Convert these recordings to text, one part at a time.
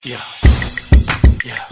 Yeah. Yeah.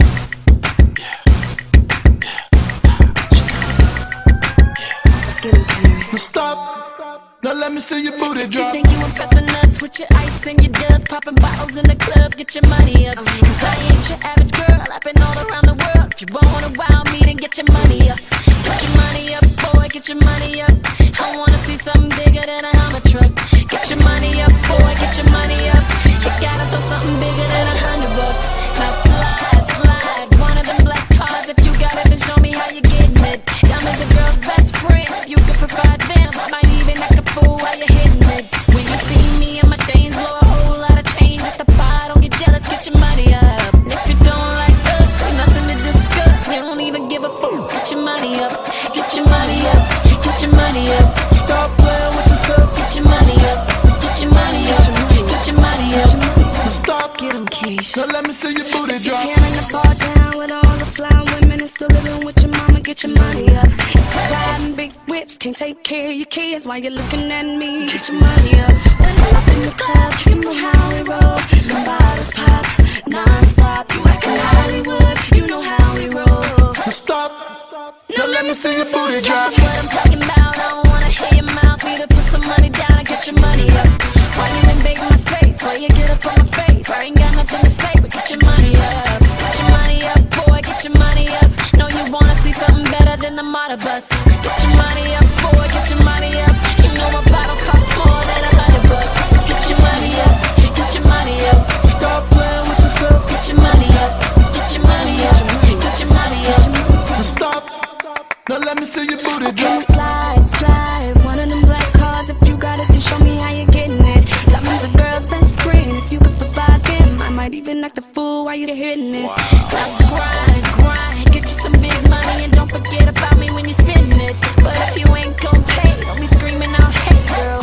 Let's get him, Carrie. Now stop. Now let me see your booty drop. You think you impressing us with your ice and your dubs, popping bottles in the club, get your money up. Cause I ain't your average girl, I've been all around the world. If you wanna wow me, then get your money up. Get your money up, boy, get your money up. I wanna see something bigger than a Hummer truck. Get your money up, boy, get your money up. You gotta throw something bigger than $100. Now slide, slide, one of them black cars. If you got it, then show me how you getting it. Diamonds a girl's best friend, if you could provide them, I might even act a fool while you're hitting it. When you see me and my things blow a whole lot of change at the bar, don't get jealous, get your money up. And if you don't like us, ain't nothing to discuss. You don't even give a fuck. Get your money up, get your money up, get your money up. Stop playing with yourself. Get your money up, get your money up, get your money up. Now stop. Get 'em, Keish. Now let me see your booty drop. Tearing the bar down with all the fly women and still living with your mama. Get your money up. Riding big whips, can't take care of your kids while you're looking at me. Get your money up. When I'm up in the club, you know how we roll. The bottles pop non-stop. You acting Hollywood, you know how we roll. Now stop. Now let me see your booty drop. That's what I'm talking about. I don't wanna hear your mouth. Either put some money down and get your money up. Why you invade my space? Why you get up on my face? I ain't got nothing to say, but get your money up. Get your money up, boy, get your money up. Know you wanna see something better than the model bus. Get your money up, boy, get your money up. You know a bottle costs more than $100. Get your money up, get your money up. Stop playing with yourself. Get your money up, get your money up, get your money up. Now stop. Now let me see your booty Can drop. you slide, slide? One of them black cards. If you got it, then show me how you're getting it. Diamonds a girl's best friend. If you could provide them, I might even act a fool while you're hitting it. Now grind, grind, get you some big money and don't forget about me when you're spending it. But if you ain't gon' pay, don't be screaming out, hey girl.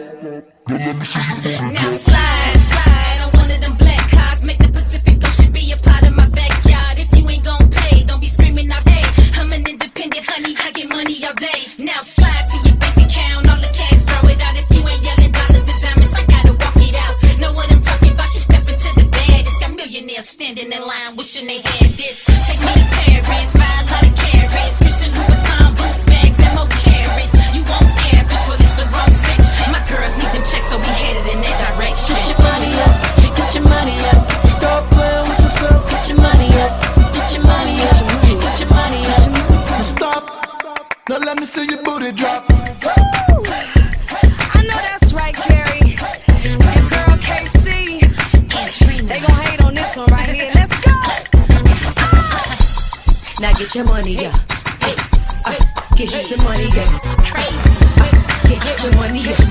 Now slide, slide on one of them black cars. Make the Pacific Ocean be a part of my backyard. If you ain't gon' pay, don't be screaming out, hey. I'm an independent honey, I get money all day. Now slide to your bank account, all the cash, throw it out. If you ain't yelling dollars and diamonds, I gotta walk it out. Know what I'm talking about? You step into the bag. It's got millionaires standing in line, wishing they had this. Take me to Paris, buy a lot of carrots, Christian Louboutin boots, bags, and more carrots. You want average, well it's the wrong section. My girls need them checks, so we headed in that direction. Get your money up, get your money up. Stop playing with yourself. Get your money up, get your money up, get your money up. Now stop. Now let me see your booty drop. Woo! I know that's right, Carrie. Your girl KC. They gon' hate on this one right here. Let's go. Now get your money up. Get your money up. Get your money up.